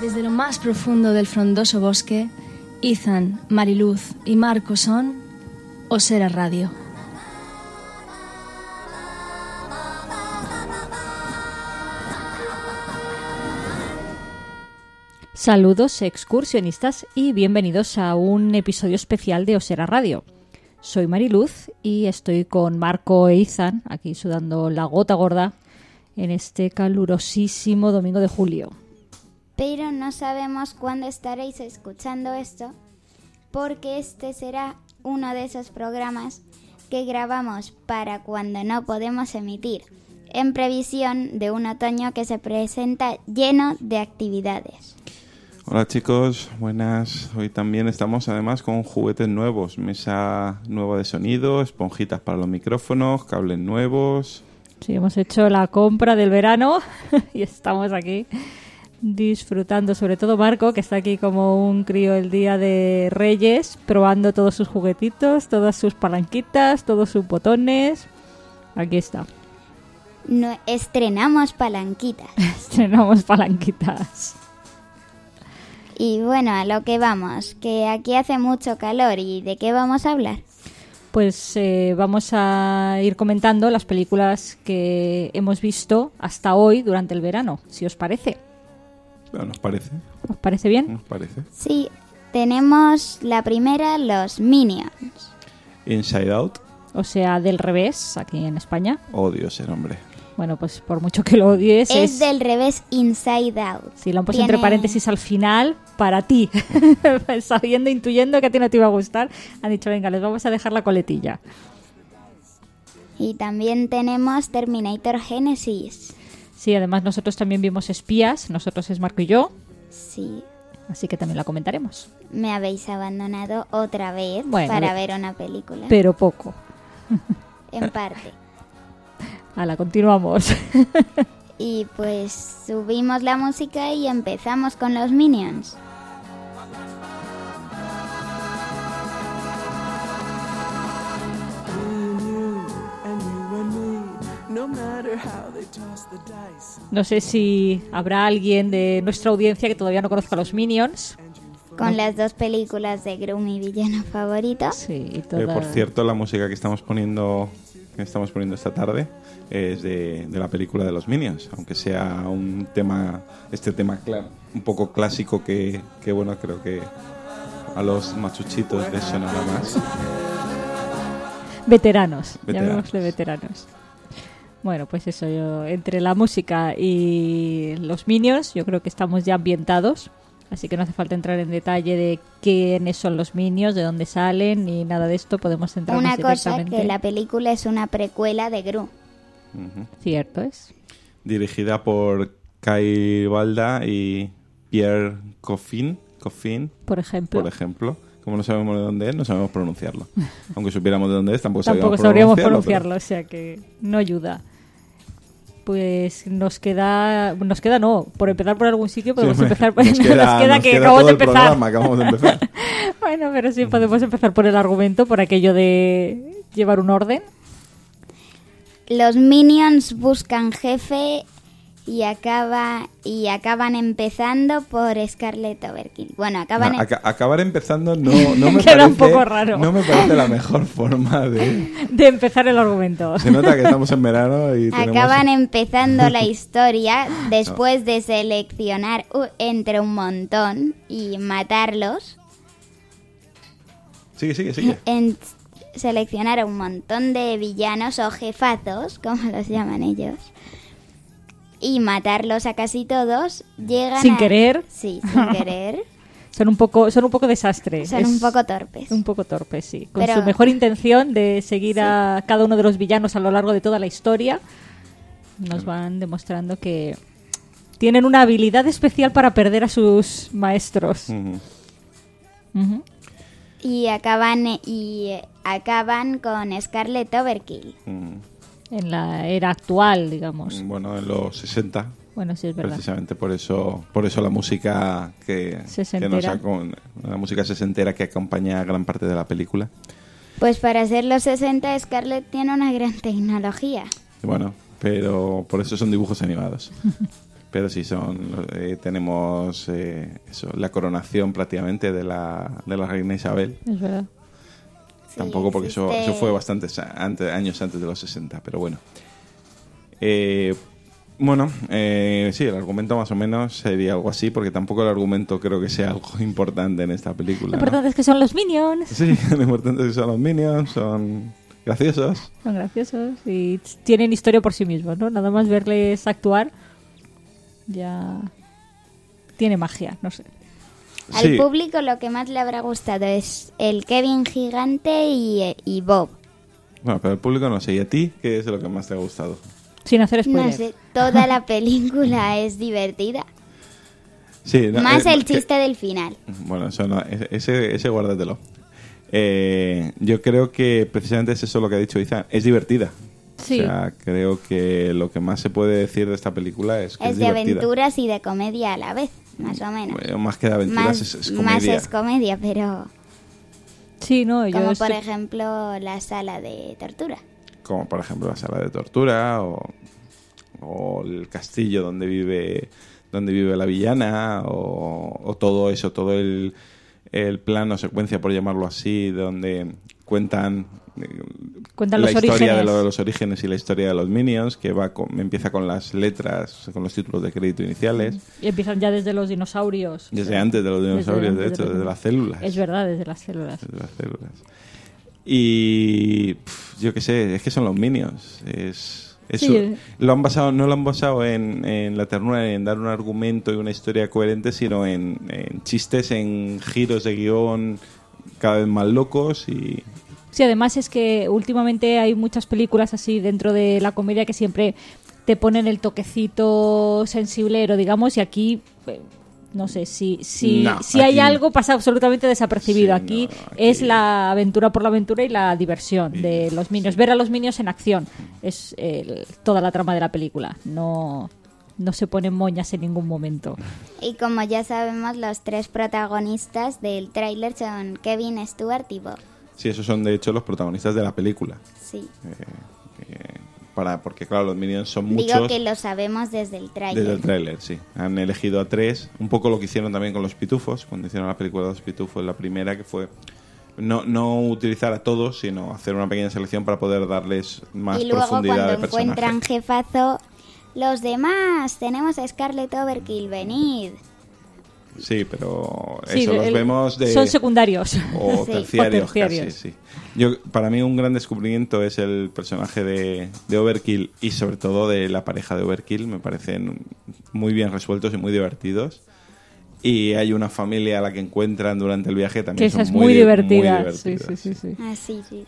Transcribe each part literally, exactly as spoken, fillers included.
Desde lo más profundo del frondoso bosque, Ethan, Mariluz y Marco son Osera Radio. Saludos excursionistas y bienvenidos a un episodio especial de Osera Radio. Soy Mariluz y estoy con Marco e Ethan, aquí sudando la gota gorda en este calurosísimo domingo de julio. Pero no sabemos cuándo estaréis escuchando esto, porque este será uno de esos programas que grabamos para cuando no podemos emitir, en previsión de un otoño que se presenta lleno de actividades. Hola chicos, buenas. Hoy también estamos además con juguetes nuevos, mesa nueva de sonido, esponjitas para los micrófonos, cables nuevos. Sí, hemos hecho la compra del verano y estamos aquí disfrutando, sobre todo Marco, que está aquí como un crío el día de Reyes, probando todos sus juguetitos, todas sus palanquitas, todos sus botones. Aquí está. No, estrenamos palanquitas. Estrenamos palanquitas. Y bueno, a lo que vamos, que aquí hace mucho calor. ¿Y de qué vamos a hablar? Pues eh, vamos a ir comentando las películas que hemos visto hasta hoy durante el verano, si os parece. Bueno, ¿nos parece? ¿Os parece bien? ¿Nos parece? Sí, tenemos la primera, los Minions. Inside Out. O sea, del revés, aquí en España. Odio ese nombre. Bueno, pues por mucho que lo odies... Es, es del revés, Inside Out. Sí, lo han puesto Tiene... entre paréntesis al final para ti. Sabiendo, intuyendo que a ti no te iba a gustar, han dicho, venga, les vamos a dejar la coletilla. Y también tenemos Terminator Genesis. Sí, además nosotros también vimos Espías, nosotros es Marco y yo. Sí. Así que también la comentaremos. Me habéis abandonado otra vez bueno, para ver una película. Pero poco. En parte. Hala, continuamos. Y pues subimos la música y empezamos con los Minions. No sé si habrá alguien de nuestra audiencia que todavía no conozca a los Minions. Con ¿no? Las dos películas de Gru, mi villano favorito. Sí, y toda... eh, por cierto, la música que estamos poniendo que estamos poniendo esta tarde es de, de la película de los Minions, aunque sea un tema, este tema claro, un poco clásico que, que bueno, creo que a los machuchitos les sonará más. Veteranos, Veteranos. llamémosle veteranos. Bueno, pues eso, yo, entre la música y los Minions, yo creo que estamos ya ambientados, así que no hace falta entrar en detalle de quiénes son los Minions, de dónde salen, ni nada de esto, podemos centrarnos Una cosa, directamente. que la película es una precuela de Gru. Uh-huh. Cierto es. Dirigida por Kai Balda y Pierre Coffin, Coffin Por ejemplo. por ejemplo. Como no sabemos de dónde es, no sabemos pronunciarlo. Aunque supiéramos de dónde es, tampoco, Tampoco sabríamos sabríamos pronunciarlo. pronunciarlo, pero... o sea que no ayuda. Pues nos queda... Nos queda no, por empezar por algún sitio podemos Sí, empezar... Por... Nos queda, nos queda nos que queda acabamos todo de el empezar. programa, acabamos de empezar. Bueno, pero sí podemos empezar por el argumento, por aquello de llevar un orden. Los Minions buscan jefe y acaba y acaban empezando por Scarlett Overkill. Bueno, acaban No, en... aca- acabar empezando no, no me Queda parece un poco raro. No me parece la mejor forma de... De empezar el argumento. Se nota que estamos en verano y tenemos... acaban empezando la historia después de seleccionar uh, entre un montón y matarlos. Sigue, sigue, sigue. En seleccionar a un montón de villanos o jefazos, como los llaman ellos, y matarlos a casi todos. Llegan Sin a... querer. Sí, sin querer. Son un poco, son un poco desastres. Son Es un poco torpes. Un poco torpes, sí. Con Pero- su mejor intención de seguir Sí. a cada uno de los villanos a lo largo de toda la historia, nos van demostrando que tienen una habilidad especial para perder a sus maestros. Ujú. Ujú. Y acaban y acaban con Scarlett Overkill. Ujú. En la era actual, digamos. Bueno, en los sesenta, Bueno, sí, es verdad. precisamente por eso por eso la música que, que Sesentera. nos acon- la música sesentera que acompaña a gran parte de la película. Pues para ser los sesenta, Scarlett tiene una gran tecnología. Y bueno, pero por eso son dibujos animados. Pero sí, son eh, tenemos eh, eso, la coronación prácticamente de la, de la reina Isabel. Es verdad. Sí, Tampoco porque eso, existe- eso fue bastantes antes, años antes de los sesenta, pero bueno. Eh, bueno, eh, sí, el argumento más o menos sería algo así, porque tampoco el argumento creo que sea algo importante en esta película. Lo ¿no? importante es que son los Minions. Sí, lo importante es que son los Minions, son graciosos. Son graciosos y tienen historia por sí mismos, ¿no? Nada más verles actuar ya tiene magia, no sé. Al Sí. público lo que más le habrá gustado es el Kevin gigante y, y Bob. Bueno, pero el público no sé. ¿Y a ti qué es lo que más te ha gustado? Sin hacer spoiler. No sé, toda la película es divertida. Sí, no, Más eh, el que- chiste del final. Bueno, eso no, ese, ese guárdatelo. Eh, yo creo que precisamente es eso lo que ha dicho Izan. Es divertida. Sí. O sea, creo que lo que más se puede decir de esta película es que es, Es de divertida. aventuras y de comedia a la vez, más o menos. Bueno, más que de aventuras Más, es, es más comedia. es comedia, pero Sí, no, yo como por estoy- ejemplo la sala de tortura. Como por ejemplo la sala de tortura o, o el castillo donde vive donde vive la villana o, o todo eso, todo el, el plano secuencia, por llamarlo así, donde cuentan eh, Cuentan la los historia orígenes. de, lo- de los orígenes y la historia de los Minions, que va con- empieza con las letras, con los títulos de crédito iniciales, y empiezan ya desde los dinosaurios. desde antes de los dinosaurios, de antes hecho, los- desde las células. Es verdad, desde las células. De las células. Y pf, yo qué sé, es que son los Minions. Es, es Sí. su- lo han basado, no lo han basado en, en la ternura, en dar un argumento y una historia coherente, sino en, en chistes, en giros de guión cada vez más locos y Sí, además es que últimamente hay muchas películas así dentro de la comedia que siempre te ponen el toquecito sensiblero, digamos, y aquí, eh, no sé, si, si, No, si hay aquí- algo pasa absolutamente desapercibido. Sí, aquí, no, aquí- es la aventura por la aventura y la diversión de los Minions. Ver a los Minions en acción es eh, toda la trama de la película. No, no se ponen moñas en ningún momento. Y como ya sabemos, los tres protagonistas del tráiler son Kevin, Stuart y Bob. sí, esos son de hecho los protagonistas de la película. Sí. Eh, eh, para, porque claro, los Minions son Digo muchos. que lo sabemos desde el tráiler. Desde el tráiler, sí. Han elegido a tres. Un poco lo que hicieron también con los pitufos, cuando hicieron la película de los pitufos, la primera, que fue no, no utilizar a todos, sino hacer una pequeña selección para poder darles más Y luego profundidad cuando de personaje. encuentran jefazo, los demás, tenemos a Scarlett Overkill, venid. Sí, pero Sí, eso los el- vemos de... Son secundarios. O Sí. terciarios, O terciarios. casi, sí. Yo, para mí un gran descubrimiento es el personaje de, de Overkill y sobre todo de la pareja de Overkill. Me parecen muy bien resueltos y muy divertidos. Y hay una familia a la que encuentran durante el viaje Que también esa son es muy, muy di- divertida. muy Sí, divertidas, sí, sí, sí. Ah, sí, sí.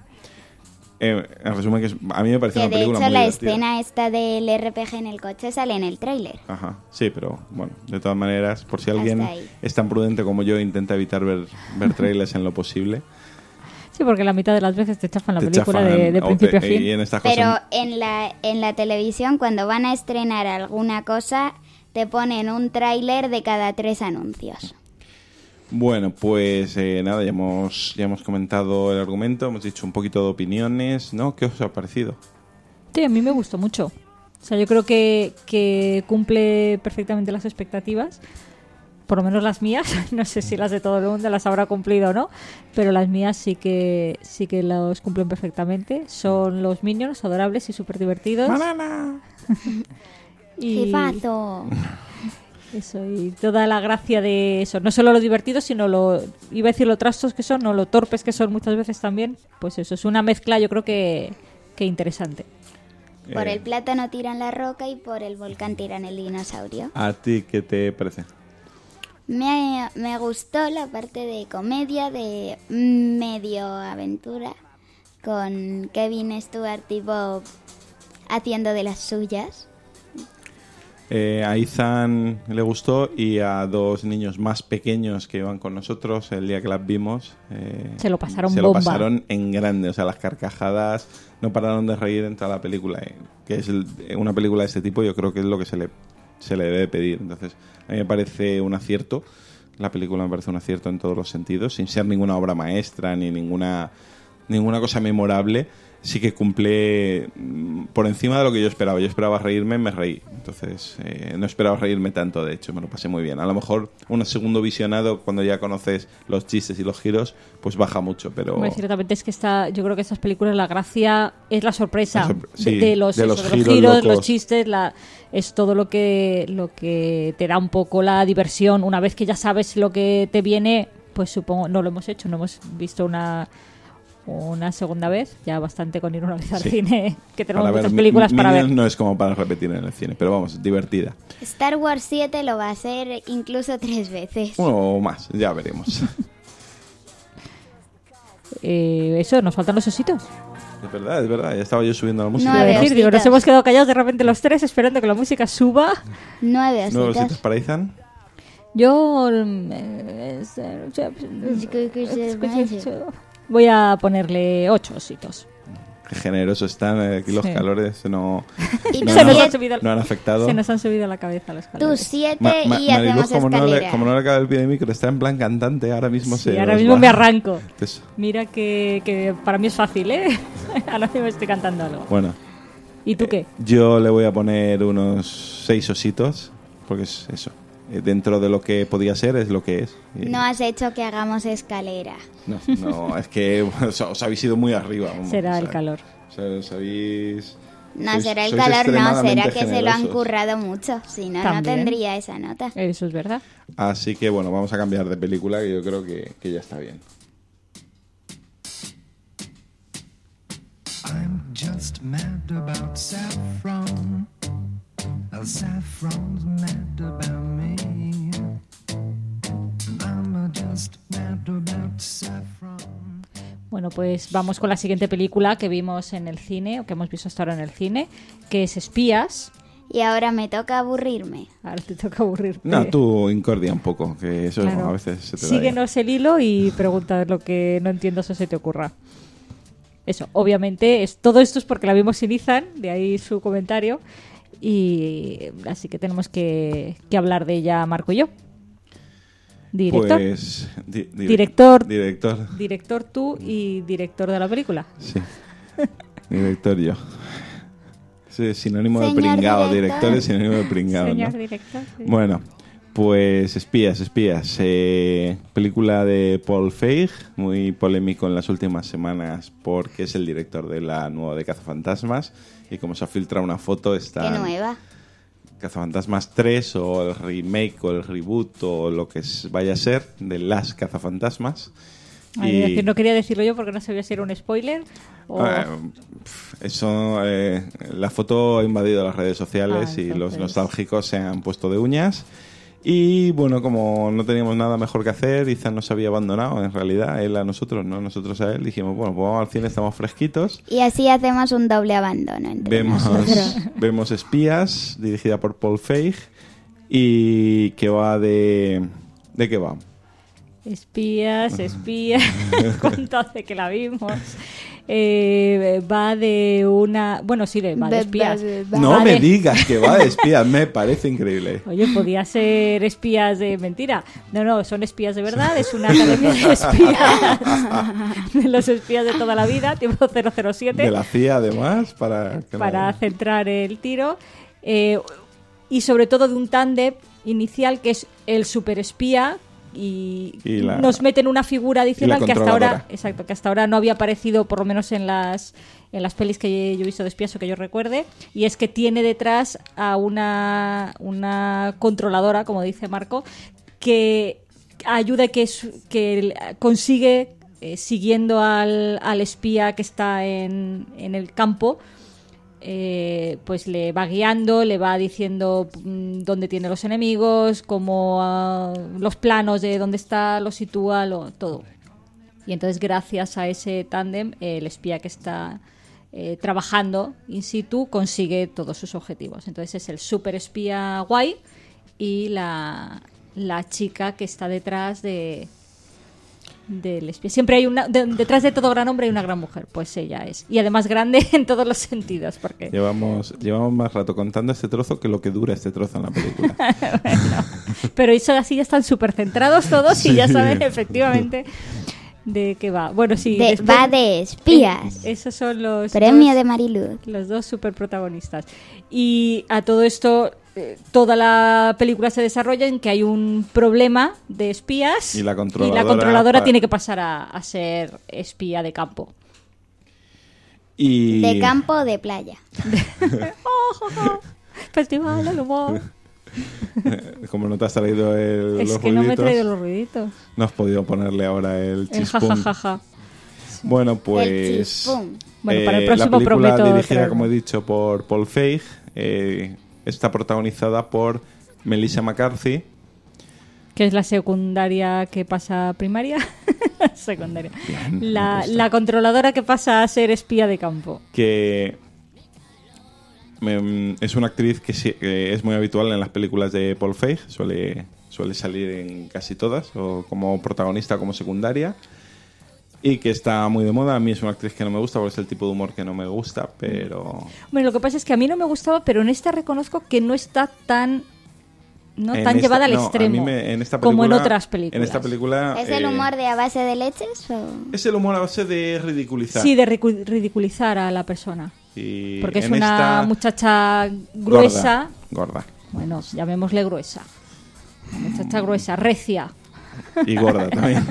Eh, en resumen, que es- a mí me parece Que una de película hecho muy la divertida. escena esta del R P G en el coche sale en el tráiler. Ajá, sí, pero bueno, de todas maneras, por si alguien Hasta ahí. es tan prudente como yo, intenta evitar ver, ver trailers en lo posible. Sí, porque la mitad de las veces te chafan la Te película chafan, de, de o principio te- a fin. Y en estas Pero cosas... en la, en la televisión, cuando van a estrenar alguna cosa, te ponen un tráiler de cada tres anuncios. Bueno, pues eh, nada, ya hemos, ya hemos comentado el argumento, hemos dicho un poquito de opiniones, ¿no? ¿Qué os ha parecido? Sí, a mí me gustó mucho. O sea, yo creo que, que cumple perfectamente las expectativas. Por lo menos las mías. No sé si las de todo el mundo las habrá cumplido o no. Pero las mías sí que sí que los cumplen perfectamente. Son los Minions adorables y súper divertidos. ¡Banana! Y ¡Jefazo! eso, y toda la gracia de eso. No solo lo divertido, sino lo... Iba a decir lo trastos que son, no lo torpes que son muchas veces también. Pues eso, es una mezcla yo creo que, que interesante. Por Eh, el plátano tiran la roca y por el volcán tiran el dinosaurio. ¿A ti qué te parece? Me, me gustó la parte de comedia, de medio aventura, con Kevin, Stuart y Bob haciendo de las suyas. Eh, a Ethan le gustó y a dos niños más pequeños que iban con nosotros el día que las vimos. eh, Se lo pasaron se bomba. lo pasaron en grande. O sea, las carcajadas no pararon de reír en toda la película. eh, que es el- una película de este tipo, yo creo que es lo que se le, se le debe pedir. Entonces, a mí me parece un acierto. La película me parece un acierto en todos los sentidos, sin ser ninguna obra maestra ni ninguna, ninguna cosa memorable. sí que cumple mm, por encima de lo que yo esperaba. Yo esperaba reírme, me reí. Entonces, eh, no esperaba reírme tanto, de hecho, me lo pasé muy bien. A lo mejor un segundo visionado, cuando ya conoces los chistes y los giros, pues baja mucho, pero... Bueno, ciertamente es que está, yo creo que estas películas, la gracia es la sorpresa La sorpre- sí, de, de los, de los eso, de los giros giros, locos. los chistes, la, es todo lo que, lo que te da un poco la diversión. Una vez que ya sabes lo que te viene, pues supongo, no lo hemos hecho, no hemos visto una... una segunda vez, ya bastante con ir una vez al Sí. cine, que tenemos Para ver muchas películas Mi- para Minions ver. no es como para repetir en el cine, pero vamos, divertida. Star Wars siete lo va a hacer incluso tres veces. Uno o más, ya veremos. Eh, eso, nos faltan los ositos. Es verdad, es verdad, ya estaba yo subiendo la música. Nueve Iba a decir, digo, nos ositos. hemos quedado callados de repente los tres esperando que la música suba. Nueve Nuevos ositos. sitios para Ethan. Yo mm, eh, voy a ponerle ocho ositos. Qué generosos están, eh, aquí los Sí. calores no, Y no, tú Se nos, han, han siete, subido, no han afectado. se nos han subido a la cabeza los tú calores. siete Ma- ma- y Mariluz, hacemos como no, le, escalera. como no le acaba el pie de micro, está en plan cantante, ahora mismo Sí, se ahora nos mismo va. me arranco. Eso. Mira que, que para mí es fácil, ¿eh? Ahora mismo estoy cantando algo. Bueno, ¿Y tú qué? yo le voy a poner unos seis ositos, porque es eso. Eh, Dentro de lo que podía ser, es lo que es. Y- No has hecho que hagamos escalera. no, no, es que os, os habéis ido muy arriba. vamos, Será o el sea, calor. O sea, os habéis... No sois- será el sois calor, no, será extremadamente que se lo han generosos. currado mucho. Si no, no También. tendría esa nota. Eso es verdad. Así que bueno, vamos a cambiar de película, que yo creo que, que ya está bien. I'm just mad about saffron. El saffron's mad about me. I'm just mad about saffron. Bueno, pues vamos con la siguiente película que vimos en el cine, o que hemos visto hasta ahora en el cine, que es Espías. Y ahora me toca aburrirme. Ahora te toca aburrirte. No, tú incordia un poco, que eso Claro. a veces se te da Síguenos el hilo y pregunta lo que no entiendas o se te ocurra. Eso, obviamente, es, todo esto es porque la vimos sin Ethan, de ahí su comentario, y así que tenemos que, que hablar de ella Marco y yo. Director, Pues, di- di- Director. Director. director tú y director de la película. Sí. Director yo. Sí, es sinónimo de Señor pringao. director. Director es sinónimo de pringao, Señor ¿no? director. sí. Bueno, pues Espías, Espías. Eh, película de Paul Feig, muy polémico en las últimas semanas porque es el director de la nueva de Cazafantasmas. Y como se ha filtrado una foto, está Qué nueva. Cazafantasmas tres o el remake o el reboot o lo que es- vaya a ser de las Cazafantasmas. Ay, Y- es que no quería decirlo yo porque no sabía si era un spoiler o... Eh, pf, eso, eh, la foto ha invadido las redes sociales Ah, y los entonces. nostálgicos se han puesto de uñas. Y bueno, como no teníamos nada mejor que hacer, Ethan nos había abandonado, en realidad, él a nosotros, no nosotros a él. Dijimos, bueno, pues vamos al cine, estamos fresquitos. Y así hacemos un doble abandono entre Vemos, nosotros. vemos Espías, dirigida por Paul Feig, y que va de... ¿De qué va? Espías, espías, ¿cuánto hace que la vimos? Eh, va de una... Bueno, sí, va de Be- espías. be- be- No Va me de- digas que va de espías, me parece increíble. Oye, podía ser espías de mentira. No, no, son espías de verdad. Es una academia de espías. De los espías de toda la vida, tipo cero cero siete. De la C I A, además, para... que no- Para centrar el tiro. Eh, y sobre todo de un tándem inicial que es el superespía y, Y la- nos meten una figura adicional y la que hasta ahora, controladora. exacto, que hasta ahora no había aparecido, por lo menos en las en las pelis que yo he visto de espías o que yo recuerde, y es que tiene detrás a una una controladora, como dice Marco, que ayuda, que es, que el- consigue eh, siguiendo al, al espía que está en, en el campo. Eh, pues le va guiando, le va diciendo mm, dónde tiene los enemigos, cómo ah, los planos de dónde está, lo sitúa, lo, todo. Y entonces gracias a ese tándem, eh, el espía que está eh, trabajando in situ consigue todos sus objetivos. Entonces es el super espía guay y la, la chica que está detrás de del espía. Siempre hay una de- detrás de todo gran hombre hay una gran mujer, pues ella es. Y además grande en todos los sentidos, porque Llevamos, llevamos más rato contando este trozo que lo que dura este trozo en la película. pero eso así ya están súper centrados todos y ya Sí. saben efectivamente. ¿De qué va? Bueno, sí. De- después- va de espías. Eh, esos son los Premio dos, de Mariluz. los dos superprotagonistas. Y a todo esto, eh, toda la película se desarrolla en que hay un problema de espías Y la y controladora la controladora pa- tiene que pasar a, a ser espía de campo. Y... De campo o de playa. Festival del humor. Como no te has traído el, Es los que no me he ruiditos, traído los ruiditos. no has podido ponerle ahora el El chispum. jajajaja. Bueno, El pues... chispum. Bueno, para el eh, próximo la película prometo dirigida, traerlo. como he dicho, por Paul Feig, eh, está protagonizada por Melissa McCarthy, Que es la secundaria que pasa a primaria. Secundaria. Bien, me la, gusta. la controladora que pasa a ser espía de campo. que me- es una actriz que, sí- que es muy habitual en las películas de Paul Feig, suele, suele salir en casi todas, o como protagonista o como secundaria, y que está muy de moda. A mí es una actriz que no me gusta porque es el tipo de humor que no me gusta, pero... Bueno, lo que pasa es que a mí no me gustaba, pero en esta reconozco que no está tan no en tan esta- llevada al no, a extremo mí me- en esta como en película- otras películas. En esta película... ¿Es el eh, humor de a base de leches o...? Es el humor a base de ridiculizar. Sí, de ricu- ridiculizar a la persona. Y Porque es en una esta- muchacha gruesa. Gorda, gorda. Bueno, llamémosle gruesa. Una muchacha gruesa, recia. Y gorda también.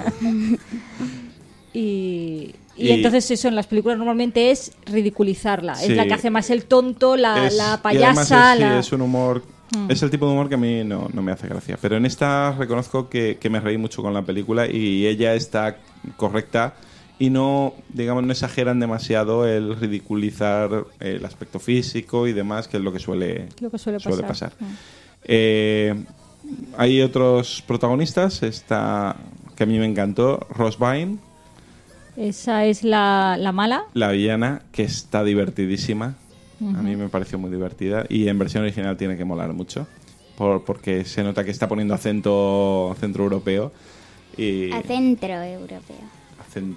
Y, y, Y- entonces eso en las películas normalmente es ridiculizarla. Sí. Es la que hace más el tonto, la, Es- la y además payasa. es, sí, la... es un humor... Mm. Es el tipo de humor que a mí no, no me hace gracia. Pero en esta reconozco que, que me reí mucho con la película y ella está correcta y no, digamos, no exageran demasiado el ridiculizar el aspecto físico y demás, que es lo que suele, Lo que suele pasar. Mm. Eh, hay otros protagonistas, está que a mí me encantó, Rose Byrne, Esa es la, la mala. la villana, que está divertidísima. A mí me pareció muy divertida y en versión original tiene que molar mucho por, porque se nota que está poniendo acento centro europeo y A centro europeo. acen-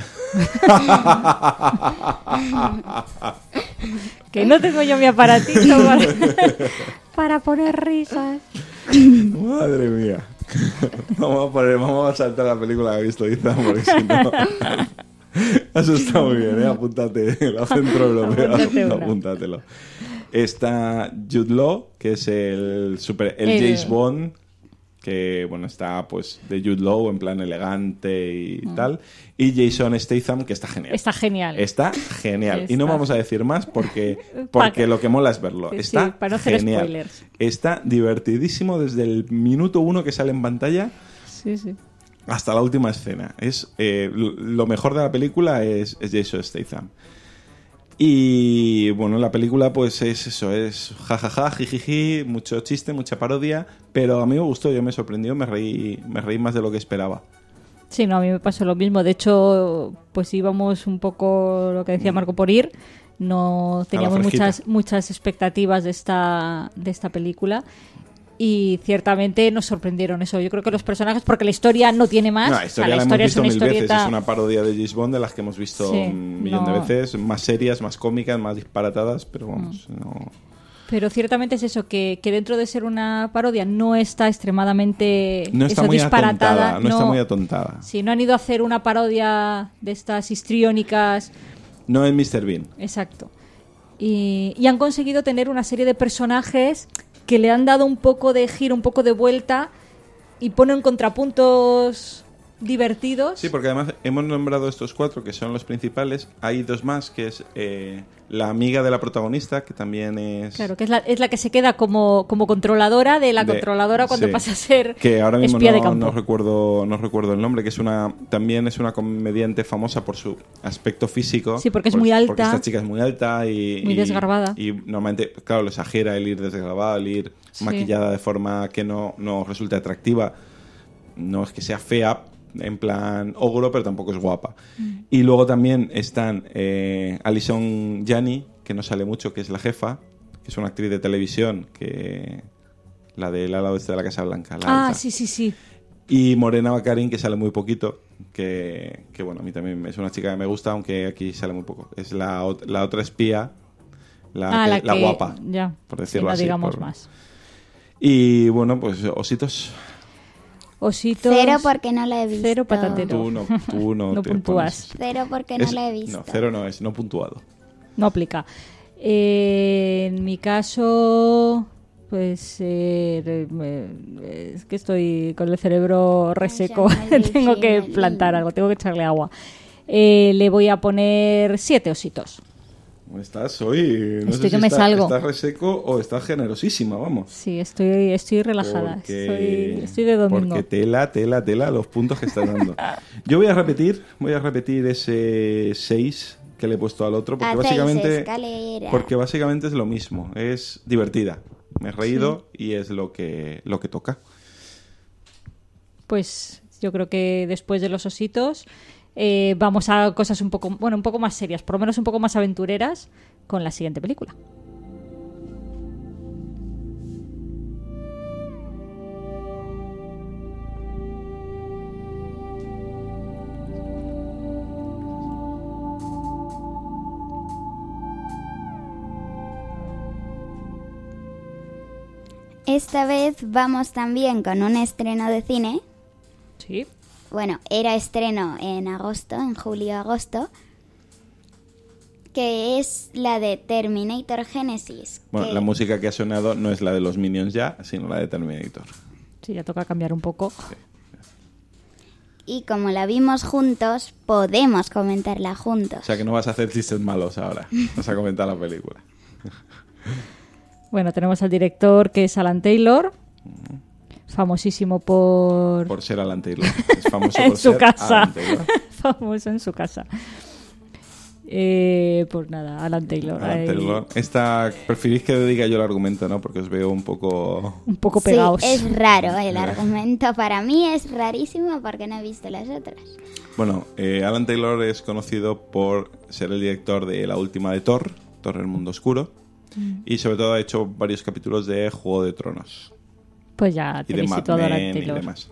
Que no tengo yo mi aparatito para, para poner risas. Madre mía. Vamos a poner, vamos a saltar la película que ha visto Izan, porque si no... Eso está muy bien, ¿eh? Apúntate el centro europeo. Apúntate una. Apúntatelo. Está Jude Law, que es el, super, el, El- James Bond, que bueno, está pues de Jude Law en plan elegante y tal. Y Jason Statham, que está genial. Está genial. Está genial. Y no Está. vamos a decir más porque, porque Pa- lo que mola es verlo. Sí, Está sí, para no hacer genial. spoilers. Está divertidísimo desde el minuto uno que sale en pantalla Sí, sí. hasta la última escena. Es eh, lo lo mejor de la película es, es Jason Statham. Y bueno, la película pues es eso, es jajaja, jijiji, mucho chiste, mucha parodia, pero a mí me gustó, yo me sorprendió, me reí, me reí más de lo que esperaba. Sí, no, a mí me pasó lo mismo. De hecho, pues íbamos un poco, lo que decía Marco, por ir. No teníamos fresquita. muchas muchas expectativas de esta, de esta película. Y ciertamente nos sorprendieron eso. Yo creo que los personajes, porque la historia no tiene más. No, o la sea, historia la la historia hemos es una visto mil veces, historieta. es una parodia de James Bond de las que hemos visto Sí, un millón no. de veces, más serias, más cómicas, más disparatadas, pero vamos, Mm. no... Pero ciertamente es eso, que, que dentro de ser una parodia no está extremadamente No está eso, muy disparatada. atontada, no, está muy atontada. Sí, no han ido a hacer una parodia de estas histriónicas. No es míster Bean. Exacto. Y, y han conseguido tener una serie de personajes que le han dado un poco de giro, un poco de vuelta y ponen contrapuntos divertidos. Sí, porque además hemos nombrado estos cuatro que son los principales. Hay dos más, que es eh, la amiga de la protagonista, que también es... Claro, que es la, es la que se queda como, como controladora de la de- controladora cuando sí. pasa a ser que ahora mismo espía de no, campo. no recuerdo no recuerdo el nombre, que es una también es una comediante famosa por su aspecto físico. Sí, porque es Por- muy alta. Porque esta chica es muy alta y... Muy y- desgarbada. Y normalmente, claro, lo exagera el ir desgarbada, el ir Sí. maquillada de forma que no, no resulte atractiva. No es que sea fea, en plan ogro, pero tampoco es guapa. Mm. Y luego también están eh, Alison Janney, que no sale mucho, que es la jefa, que es una actriz de televisión, que la del ala oeste de la Casa Blanca. La Ah, alta. sí, sí, sí. Y Morena Baccarin, que sale muy poquito, que, que bueno, a mí también es una chica que me gusta, aunque aquí sale muy poco. Es la, ot- la otra espía, la, ah, que- la, la que- guapa, Ya, por sí, decirlo no así. digamos por- más. Y bueno, pues ositos. Ositos. Cero porque no la he visto. Cero patatero. Tú no, tú no, No te puntúas. pones- Cero porque no Es- la he visto. No, cero no es, no puntuado. No aplica. Eh, en mi caso, pues eh, re- me- es que estoy con el cerebro reseco. Ay, ya me Tengo que dije, plantar Melín. algo, tengo que echarle agua. Eh, le voy a poner siete ositos. ¿Cómo estás hoy? No Estoy sé que si me está- salgo. ¿Estás reseco o estás generosísima? Vamos. Sí, estoy, estoy relajada. Porque, Estoy, estoy de domingo. Porque tela, tela, tela los puntos que estás dando. Yo voy a repetir, voy a repetir ese seis que le he puesto al otro, porque Hacéis básicamente, escalera. porque básicamente es lo mismo. Es divertida. Me he reído y es lo que, lo que toca. Pues yo creo que después de los ositos eh, vamos a cosas un poco, bueno, un poco más serias, por lo menos un poco más aventureras con la siguiente película. Esta vez vamos también con un estreno de cine. Sí. Bueno, era estreno en agosto, en julio-agosto, que es la de Terminator Genesis. Bueno, que- la música que ha sonado no es la de los Minions ya, sino la de Terminator. Sí, ya toca cambiar un poco. Y como la vimos juntos, podemos comentarla juntos. O sea que no vas a hacer chistes malos ahora. Vas a comentar la película. Bueno, tenemos al director que es Alan Taylor, famosísimo por... Por ser Alan Taylor. Es famoso en por su ser casa. Alan Taylor. Famoso en su casa. Eh, pues nada, Alan Taylor. Alan ahí, Taylor. Esta, preferís que diga yo el argumento, ¿no? Porque os veo un poco... Un poco Sí, pegados. es raro el argumento. Para mí es rarísimo porque no he visto las otras. Bueno, eh, Alan Taylor es conocido por ser el director de la última de Thor, Thor el mundo oscuro, Mm. y sobre todo ha hecho varios capítulos de Juego de Tronos Pues ya y de tenéis Mad situado a Alan Men y Taylor. demás.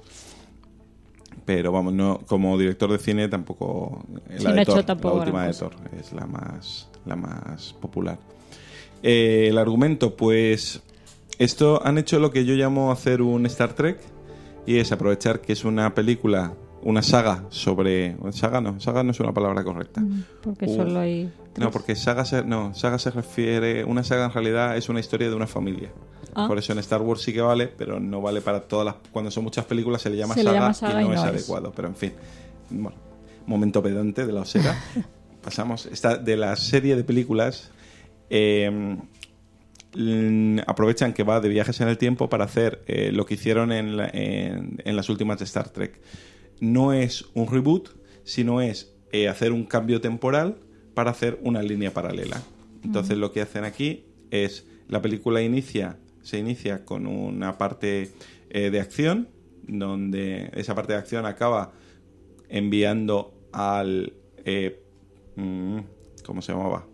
Pero vamos, no, como director de cine tampoco eh, Sí, la no de ha hecho Thor, tampoco la última gran de cosa. Thor es la más la más popular. Eh, el argumento, pues esto han hecho lo que yo llamo hacer un Star Trek, y es aprovechar que es una película, una saga sobre... Saga no, saga no es una palabra correcta. Mm, Porque Uh, solo hay... No, porque saga se, no, saga se refiere... Una saga en realidad es una historia de una familia. Ah. Por eso en Star Wars sí que vale, pero no vale para todas las... Cuando son muchas películas se le llama, Se le saga, llama saga y no, y es no es. adecuado. Pero en fin, bueno, momento pedante de la osera. Pasamos. Esta, de la serie de películas... eh, mm, aprovechan que va de viajes en el tiempo para hacer eh, lo que hicieron en, la- en, en las últimas de Star Trek. No es un reboot, sino es eh, hacer un cambio temporal para hacer una línea paralela. Entonces lo que hacen aquí es, la película inicia, se inicia con una parte eh, de acción, donde esa parte de acción acaba enviando al... eh, mm, ¿cómo se llamaba?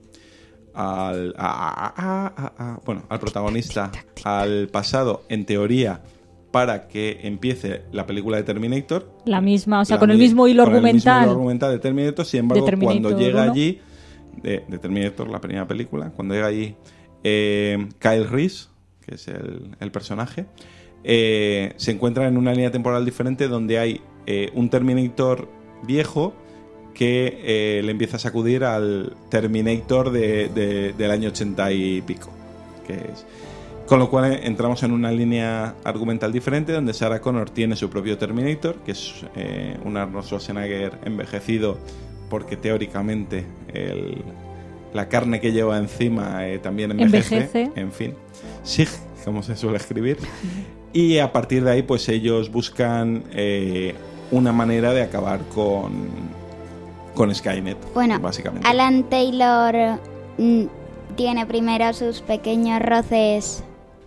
Al, a- a- a- a- a- bueno, al protagonista, al pasado, en teoría, para que empiece la película de Terminator. La misma, o sea, La con el mi- mismo hilo con el mismo argumental. hilo argumental de Terminator. Sin embargo, De Terminator cuando llega uno. allí, de, de Terminator, la primera película, cuando llega allí eh, Kyle Reese, que es el, el personaje, eh, se encuentra en una línea temporal diferente donde hay eh, un Terminator viejo que eh, le empieza a sacudir al Terminator de, de- del año ochenta y pico, que es... Con lo cual eh, entramos en una línea argumental diferente donde Sarah Connor tiene su propio Terminator, que es eh, un Arnold Schwarzenegger envejecido, porque teóricamente el- la carne que lleva encima eh, también envejece. Envejece. En fin, Sig, como se suele escribir. Y a partir de ahí, pues ellos buscan eh, una manera de acabar con, con Skynet, Bueno, básicamente. Alan Taylor mm, tiene primero sus pequeños roces.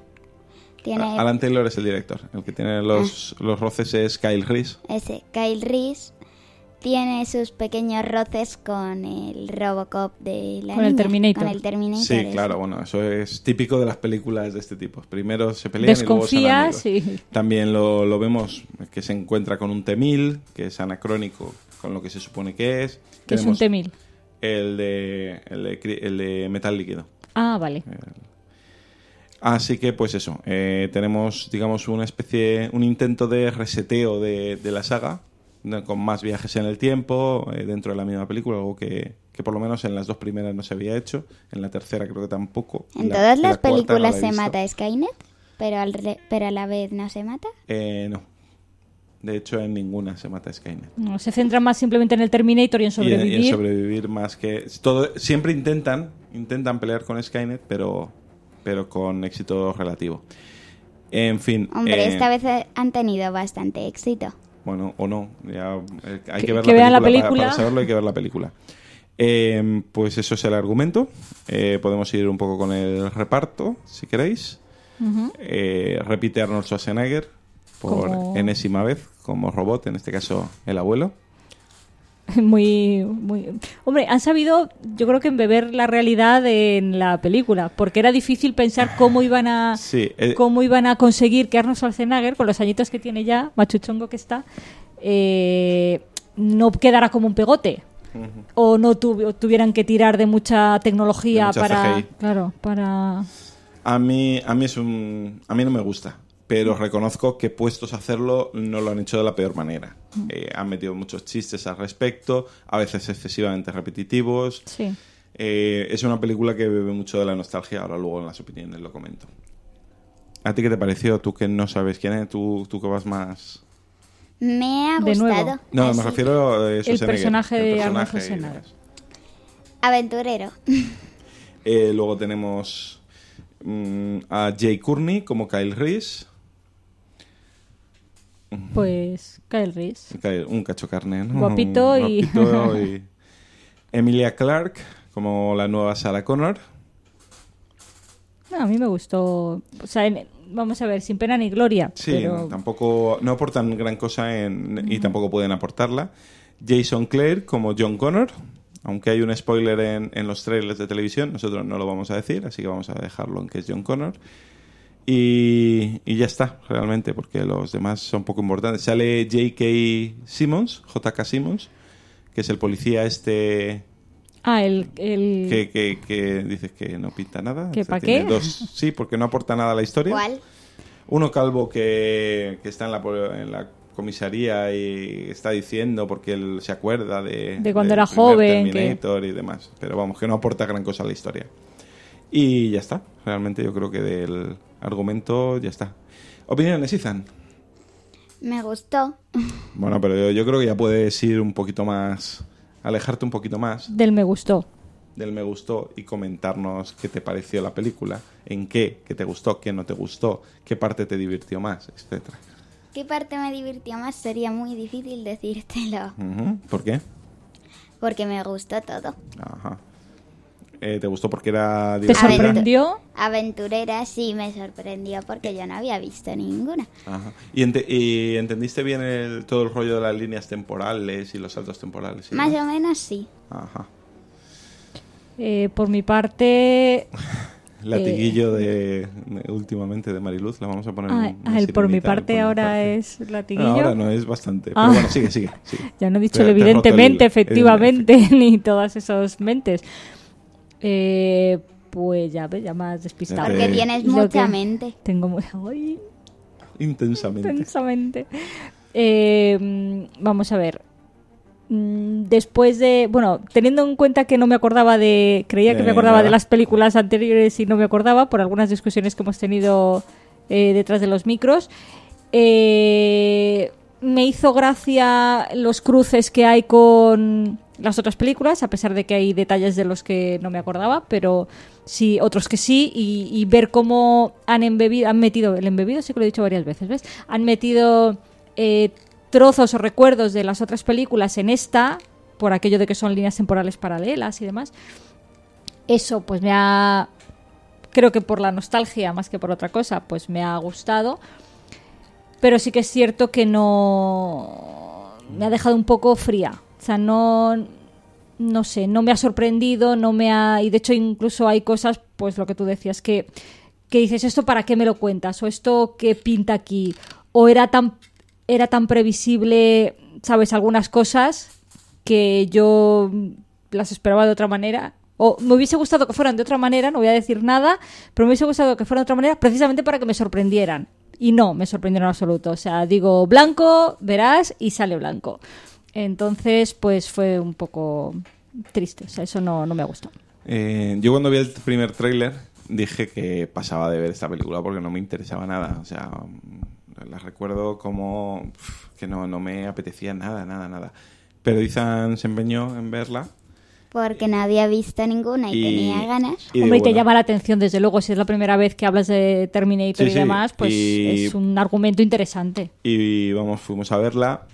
Tiene A- Alan Taylor es el director. El que tiene los, los roces es Kyle Reese. ese Kyle Reese. Tiene sus pequeños roces con el Robocop de la Con el niña, Terminator. Con el Terminator. Sí, ese. claro, bueno, eso es típico de las películas de este tipo. Primero se pelean y Desconfías luego son amigos. y... También lo, lo vemos que se encuentra con un T mil, que es anacrónico con lo que se supone que es. Que es un Tenemos T mil. El de, el, de, cri- el de metal líquido. Ah, vale. Así que, pues eso, eh, tenemos, digamos, una especie, un intento de reseteo de, de la saga, ¿no? Con más viajes en el tiempo, eh, dentro de la misma película, algo que, que por lo menos en las dos primeras no se había hecho, en la tercera creo que tampoco. En la, todas y la las cuarta no películas la he se visto. mata Skynet, pero, al re- pero a la vez no se mata. Eh, no. De hecho, en ninguna se mata Skynet. No, se centra más simplemente en el Terminator y en Y en, sobrevivir. y en sobrevivir más que... todo Siempre intentan, intentan pelear con Skynet, pero, pero con éxito relativo. En fin. Hombre, eh, esta vez eh, han tenido bastante éxito. Bueno, o no. Ya, eh, hay que, Que- ver que la vean la película. Para, película. para saberlo hay que ver la película. Eh, pues eso es el argumento. Eh, podemos ir un poco con el reparto, si queréis. Ujú. Eh, repite Arnold Schwarzenegger por Como- enésima vez, como robot, en este caso el abuelo. Muy, muy... Hombre, han sabido, yo creo que embeber la realidad en la película, porque era difícil pensar cómo iban a Sí, eh, cómo iban a conseguir que Arnold Schwarzenegger, con los añitos que tiene ya, machuchongo que está, eh, no quedara como un pegote. O no tuvi- tuvieran que tirar de mucha tecnología De mucha para... C G I. Claro, para... A mí, a mí es un, a mí no me gusta, pero reconozco que puestos a hacerlo no lo han hecho de la peor manera. Eh, han metido muchos chistes al respecto, a veces excesivamente repetitivos. Sí. Eh, es una película que bebe mucho de la nostalgia, ahora luego en las opiniones lo comento. ¿A ti qué te pareció? Tú que no sabes quién es, tú, tú que vas más... Me ha De nuevo. gustado. No, Así. me refiero a eh, Schwarzenegger, personaje el de Arnold personaje y Schwarzenegger. demás. Aventurero. Eh, luego tenemos mm, a Jay Courtney como Kyle Reese. Pues Kyle Reese. Kyle- un cacho carne, ¿no? Guapito y- Guapito y... Emilia Clarke como la nueva Sarah Connor. No, a mí me gustó. O sea, en- vamos a ver, sin pena ni gloria. Sí, pero... no, tampoco no aportan gran cosa en, y tampoco pueden aportarla. Jason Clare como John Connor, aunque hay un spoiler en, en los trailers de televisión, nosotros no lo vamos a decir, así que vamos a dejarlo en que es John Connor. Y, y ya está, realmente, porque los demás son poco importantes. Sale J K. Simmons, J K. Simmons, que es el policía este Ah, el... el... que, que, que dices que no pinta nada. ¿Que O sea, pa' tiene qué? dos- sí, porque no aporta nada a la historia. ¿Cuál? Uno calvo que, que está en la, po- en la comisaría y está diciendo porque él se acuerda de, De cuando del era primer joven, que- Terminator y demás. Pero vamos, que no aporta gran cosa a la historia. Y ya está. Realmente yo creo que del argumento ya está. ¿Opiniones, Ethan? Me gustó. Bueno, pero yo, yo creo que ya puedes ir un poquito más... Alejarte un poquito más Del me gustó. del me gustó y comentarnos qué te pareció la película, en qué, qué te gustó, qué no te gustó, qué parte te divirtió más, etcétera. ¿Qué parte me divirtió más? Sería muy difícil decírtelo. Ujú. ¿Por qué? Porque me gustó todo. Ajá. Eh, ¿Te gustó porque era ¿Te divertida? sorprendió? Aventurera sí me sorprendió porque yo no había visto ninguna. Ajá. ¿Y, ente- y entendiste bien el- todo el rollo de las líneas temporales y los saltos temporales? y Más demás? o menos sí. Ajá. Eh, por mi parte... Latiguillo de, de- últimamente de Mariluz, la vamos a poner Ah, en ah, una el por mi sirenita, el parte por mi ahora parte. es No, latiguillo. ahora no, es bastante. Pero Ah. bueno, sigue, sigue. sigue. Ya no he dicho Te- el te he roto evidentemente, el- el- efectivamente, ni todas esas mentes. Eh, pues ya ves, ya más despistado. Porque Eh, tienes Yo mucha que mente. Tengo muy... ¡Ay! Intensamente. Intensamente. Eh, mm, vamos a ver. Mm, Después de... Bueno, teniendo en cuenta que no me acordaba de... Creía que De me acordaba nada. de las películas anteriores y no me acordaba por algunas discusiones que hemos tenido eh, detrás de los micros. Eh, me hizo gracia los cruces que hay con las otras películas, a pesar de que hay detalles de los que no me acordaba, pero sí, otros que sí, y, y ver cómo han embebido, han metido, el embebido sí que lo he dicho varias veces, ¿ves? Han metido eh, trozos o recuerdos de las otras películas en esta, por aquello de que son líneas temporales paralelas y demás. Eso pues me ha, creo que por la nostalgia más que por otra cosa, pues me ha gustado. Pero sí que es cierto que no... me ha dejado un poco fría. O sea, no... no sé, no me ha sorprendido, no me ha... Y de hecho incluso hay cosas, pues lo que tú decías, que, que dices, ¿esto para qué me lo cuentas? ¿O esto qué pinta aquí? ¿O era tan, era tan previsible, sabes, algunas cosas que yo las esperaba de otra manera? O me hubiese gustado que fueran de otra manera, no voy a decir nada, pero me hubiese gustado que fueran de otra manera precisamente para que me sorprendieran. Y no, me sorprendieron en absoluto. O sea, digo blanco, verás, y sale blanco. Entonces, pues fue un poco triste. O sea, eso no, no me gustó. Eh, yo cuando vi el primer tráiler dije que pasaba de ver esta película porque no me interesaba nada. O sea, la recuerdo como pf, que no, no me apetecía nada, nada, nada. Pero Ethan se empeñó en verla. Porque no había visto ninguna y, Y- tenía ganas. y Hombre, y te bueno, llama la atención, desde luego, si es la primera vez que hablas de Terminator Sí, y sí, demás, pues y- es un argumento interesante. Y vamos, fuimos a verla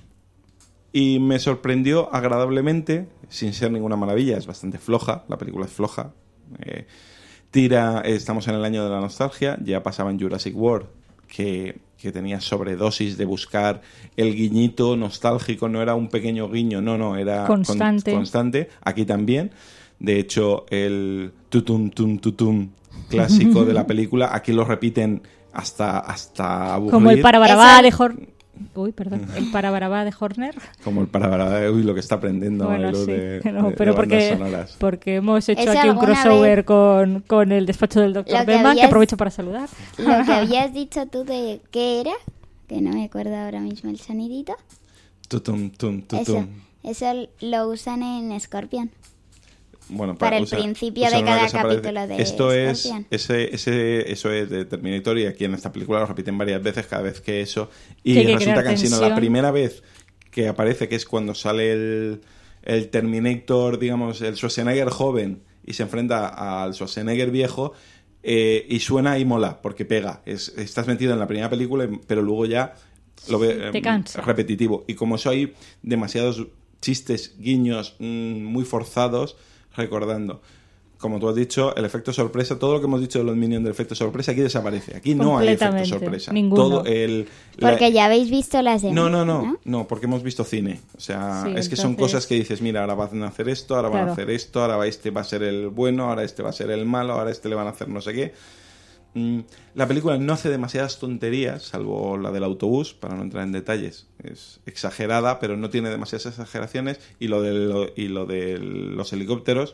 y me sorprendió agradablemente, sin ser ninguna maravilla. Es bastante floja, la película es floja. Eh, tira, estamos en el año de la nostalgia, ya pasaba en Jurassic World, que, que tenía sobredosis de buscar el guiñito nostálgico, no era un pequeño guiño, no, no, era con- Constante. constante. Aquí también. De hecho, el tutum, tum, tutum clásico de la película, aquí lo repiten hasta, hasta aburrir. Como el Parabarabá Eso- de Horner. Uy, perdón. El Parabarabá de Horner. Como el para uy, lo que está aprendiendo Bueno, lo sí. de, No, de- pero de bandas porque, sonoras. porque hemos hecho ¿Eso aquí un alguna crossover vez- con, con el despacho del doctor Lo que Bema, que habías- aprovecho para saludar. Lo que habías dicho tú de qué era, que no me acuerdo ahora mismo el sonidito. Tutum, tum, tutum. Eso, eso lo usan en Scorpion. Bueno, para el usa- principio usa de una cada que se parece. capítulo de Esto es, Scorpion. ese, ese, eso es de Terminator y aquí en esta película lo repiten varias veces cada vez que eso. Y Que hay que resulta crear que encima la tensión. primera vez que aparece, que es cuando sale el, el Terminator, digamos, el Schwarzenegger joven y se enfrenta al Schwarzenegger viejo, eh, y suena y mola, porque pega. Es, estás metido en la primera película, pero luego ya lo ve, Te em, cansa. repetitivo. Y como eso hay demasiados chistes, guiños mm, muy forzados, recordando. Como tú has dicho, el efecto sorpresa, todo lo que hemos dicho de los Minions del efecto sorpresa, aquí desaparece. Aquí no hay efecto Completamente, sorpresa. ninguno. Todo el, la- Porque ya habéis visto las demás. no, no, no, no, porque hemos visto cine. O sea, Sí, es que son entonces- cosas que dices, mira, ahora van a hacer esto, ahora van Claro. a hacer esto, ahora este va a ser el bueno, ahora este va a ser el malo, ahora este le van a hacer no sé qué. Mm, La película no hace demasiadas tonterías, salvo la del autobús, para no entrar en detalles. Es exagerada, pero no tiene demasiadas exageraciones. Y lo de, lo, y lo de los helicópteros,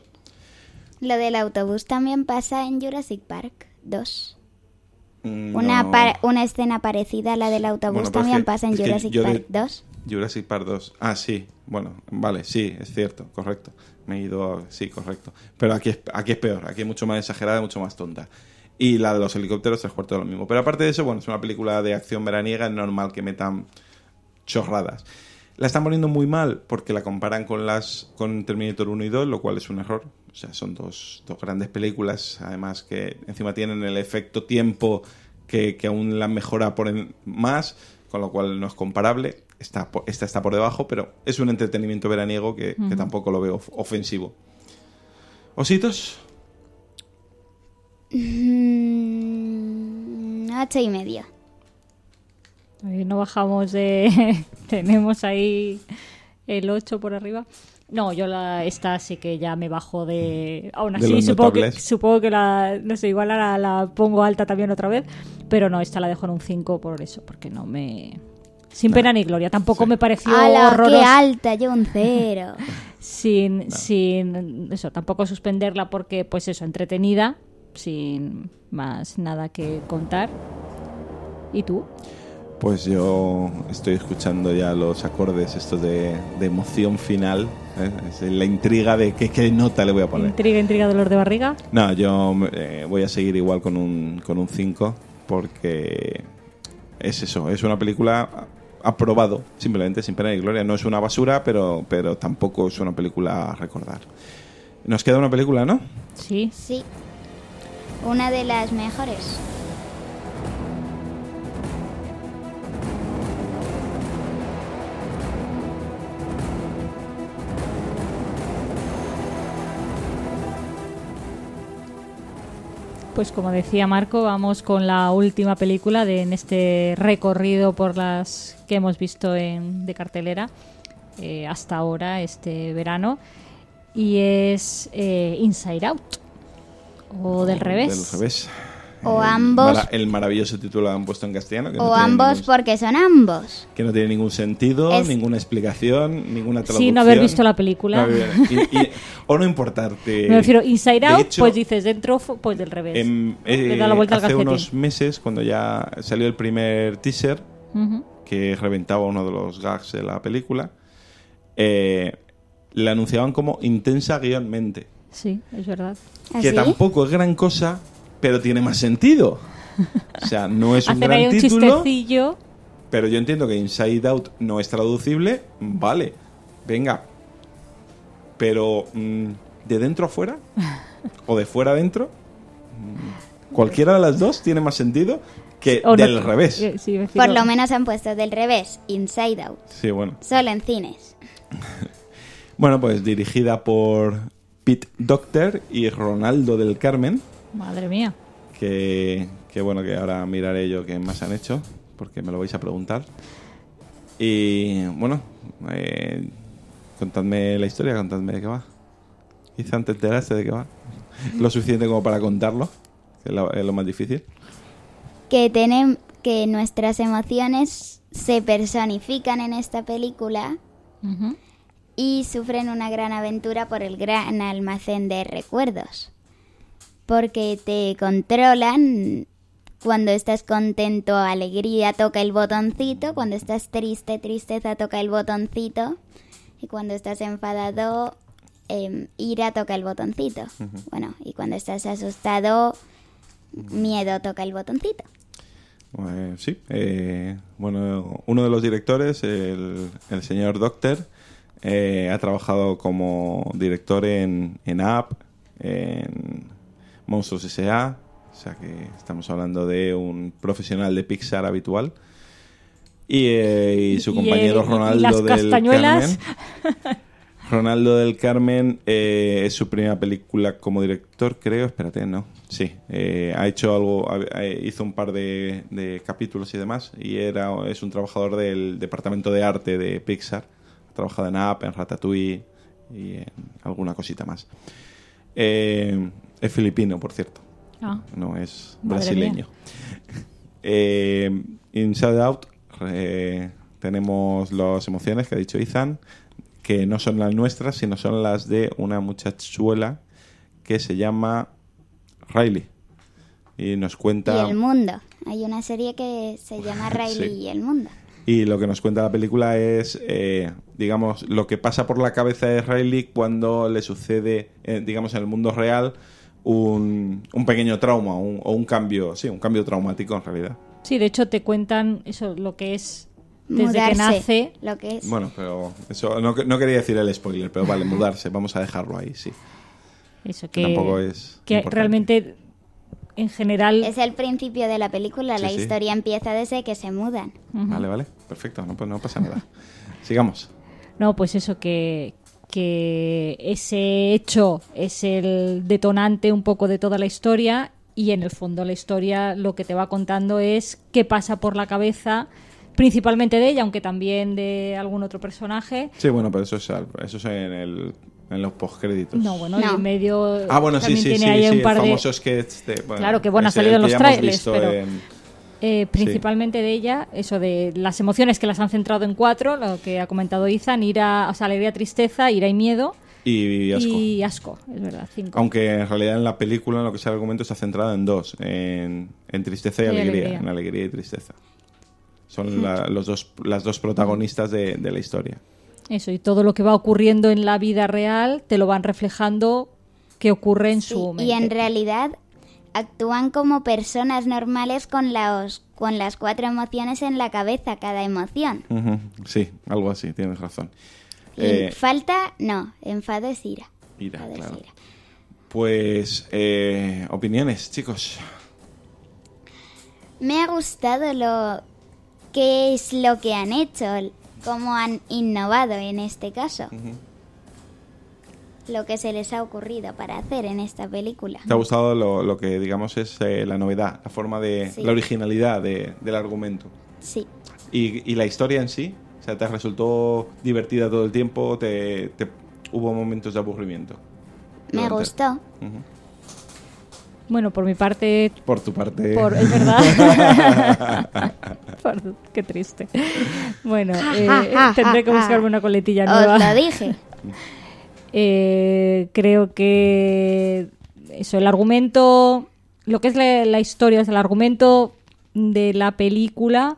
Lo del autobús también pasa en Jurassic Park dos. mm, Una, no. par- una escena parecida a la del autobús Bueno, pero es también que- pasa en es que Jurassic yo de- Park dos. Jurassic Park dos. Ah, sí. Bueno, vale, sí, es cierto, correcto. Me he ido... Sí, correcto. Pero aquí es, aquí es peor. Aquí es mucho más exagerada, mucho más tonta. Y la de los helicópteros, tres cuartos de lo mismo. Pero aparte de eso, bueno, es una película de acción veraniega, es normal que metan chorradas. La están poniendo muy mal porque la comparan con las con Terminator uno y dos, lo cual es un error. O sea, son dos, dos grandes películas, además que encima tienen el efecto tiempo que, que aún la mejora por en- más, con lo cual no es comparable. Esta, po- esta está por debajo, pero es un entretenimiento veraniego que, que tampoco lo veo of- ofensivo. ¿Ositos? Mm, ocho y medio. Ahí no bajamos de... Tenemos ahí el ocho por arriba. No, yo la esta sí que ya me bajo de... Aún De así, los supongo que, notables. supongo que la... No sé, igual ahora la pongo alta también otra vez. Pero no, esta la dejo en un cinco por eso, porque no me... Sin pena ni gloria. Tampoco Sí. me pareció ¡Hala, qué horrorosa. alta! Yo un cero. Sin, sin... Eso, tampoco suspenderla porque, pues eso, entretenida. Sin más nada que contar. ¿Y tú? Pues yo estoy escuchando ya los acordes estos de, de emoción final. ¿eh? Es la intriga de qué, qué nota le voy a poner. Intriga, intriga, dolor de barriga. No, yo eh, voy a seguir igual con un con un cinco porque es eso, es una película aprobado, simplemente sin pena ni gloria. No es una basura, pero, pero tampoco es una película a recordar. Nos queda una película, ¿no? Sí. Sí. Una de las mejores. Pues como decía Marco, vamos con la última película de en este recorrido por las que hemos visto en, de cartelera eh, hasta ahora, este verano, y es eh, Inside Out, o del revés. Del revés. O el ambos. mara- el maravilloso título lo han puesto en castellano. Que no O tiene ambos ningún- porque son ambos. que no tiene ningún sentido, Es- ninguna explicación, ninguna traducción. Sí, no haber visto la película. No haber- y- y- o no importarte. Me refiero, Inside De Out, hecho, pues dices dentro, fu- pues del revés. em, eh, Le da la vuelta al hace calcetín. unos meses, cuando ya salió el primer teaser, Ujú. que reventaba uno de los gags de la película, eh, la anunciaban como intensa guionmente. Sí, es verdad. Que ¿Así? tampoco es gran cosa, pero tiene más sentido. O sea, no es un Hacen ahí gran un título, chistecillo. pero yo entiendo que Inside Out no es traducible, vale, venga. Pero mm, de dentro a fuera, o de fuera a dentro, mm, cualquiera de las dos tiene más sentido que O no- del revés. eh, sí, me refiero- Por lo menos han puesto del revés, Inside Out. Sí, bueno. Solo en cines. Bueno, pues dirigida por Pete Docter y Ronaldo del Carmen, Madre mía. que, que bueno, que ahora miraré yo qué más han hecho, porque me lo vais a preguntar. Y bueno, eh, contadme la historia, contadme de qué va. Quizá te enteraste de qué va. Lo suficiente como para contarlo, que es lo, es lo más difícil. Que, tenem- que nuestras emociones se personifican en esta película Ujú. y sufren una gran aventura por el gran almacén de recuerdos. Porque te controlan. Cuando estás contento, alegría, toca el botoncito. Cuando estás triste, tristeza, toca el botoncito. Y cuando estás enfadado, eh, ira, toca el botoncito. Bueno, y cuando estás asustado, miedo, toca el botoncito. Eh, sí, eh, bueno, uno de los directores, el, el señor Docter, eh, ha trabajado como director en, en Up, en Monstruos S A, o sea que estamos hablando de un profesional de Pixar habitual. Y, eh, y su Y, compañero eh, y Ronaldo las del castañuelas. Carmen. Ronaldo del Carmen eh, es su primera película como director, creo. Espérate, no. Sí, eh, ha hecho algo, ha- eh, hizo un par de, de capítulos y demás. Y era es un trabajador del departamento de arte de Pixar. Ha trabajado en Up, en Ratatouille y en alguna cosita más. Eh, es filipino, por cierto. Ah, No es Madre brasileño. eh, Inside Out, eh, tenemos las emociones que ha dicho Ethan, que no son las nuestras, sino son las de una muchachuela que se llama Riley. Y nos cuenta... Y el mundo. Hay una serie que se llama Riley Sí. y el mundo. Y lo que nos cuenta la película es, eh, digamos, lo que pasa por la cabeza de Riley cuando le sucede, eh, digamos, en el mundo real, un, un pequeño trauma un- o un cambio, sí, un cambio traumático en realidad. sí, de hecho te cuentan eso, lo que es desde Mudarse, que nace. lo que es. Bueno, pero eso no, no quería decir el spoiler, pero vale, mudarse, vamos a dejarlo ahí, sí. Eso Que que, tampoco es que importante. realmente en general Es el principio de la película. Sí, la sí. historia empieza desde que se mudan. Vale, vale, perfecto, no, pues no pasa nada. Sigamos. no, pues eso que que ese hecho es el detonante un poco de toda la historia y en el fondo la historia lo que te va contando es qué pasa por la cabeza principalmente de ella, aunque también de algún otro personaje. Sí, bueno, pero eso es, al- eso es en, el, en los postcréditos. No, bueno, No. y en medio Ah, bueno, sí, también sí, tiene sí, ahí sí, un el par de famoso sketch de... bueno, Claro, que bueno, ha ese, salido el en que los ya hemos trailers, visto pero- en- Eh, principalmente de ella, eso de las emociones que las han centrado en cuatro, lo que ha comentado Ethan, ira, o sea, alegría, tristeza, ira y miedo y asco. y asco, es verdad, cinco. Aunque en realidad en la película, en lo que es el argumento, está centrada en dos, en, en tristeza y Y alegría, alegría. en alegría y tristeza. Son la- los dos, las dos protagonistas de, de la historia. Eso, y todo lo que va ocurriendo en la vida real te lo van reflejando que ocurre en Sí, su mente. y en realidad actúan como personas normales con, los, con las cuatro emociones en la cabeza, cada emoción. Ujú, sí, algo así, tienes razón. Y Eh, falta, no, enfado es ira. ira, Enfado es claro. ira. Pues, eh, opiniones, chicos. Me ha gustado lo qué es lo que han hecho, cómo han innovado en este caso. Lo que se les ha ocurrido para hacer en esta película. ¿Te ha gustado lo, lo que, digamos, es eh, la novedad, la forma de... Sí. la originalidad de- del argumento? Sí. ¿Y, y la historia en sí? O sea, ¿te resultó divertida todo el tiempo? ¿Te, te- hubo momentos de aburrimiento? Me Durante- gustó. Ujú. Bueno, por mi parte... Por tu parte... Por, es verdad. Por- qué triste. Bueno, eh, tendré que buscarme una coletilla nueva. Os lo dije. Eh, creo que eso, el argumento, lo que es la, la historia, es el argumento de la película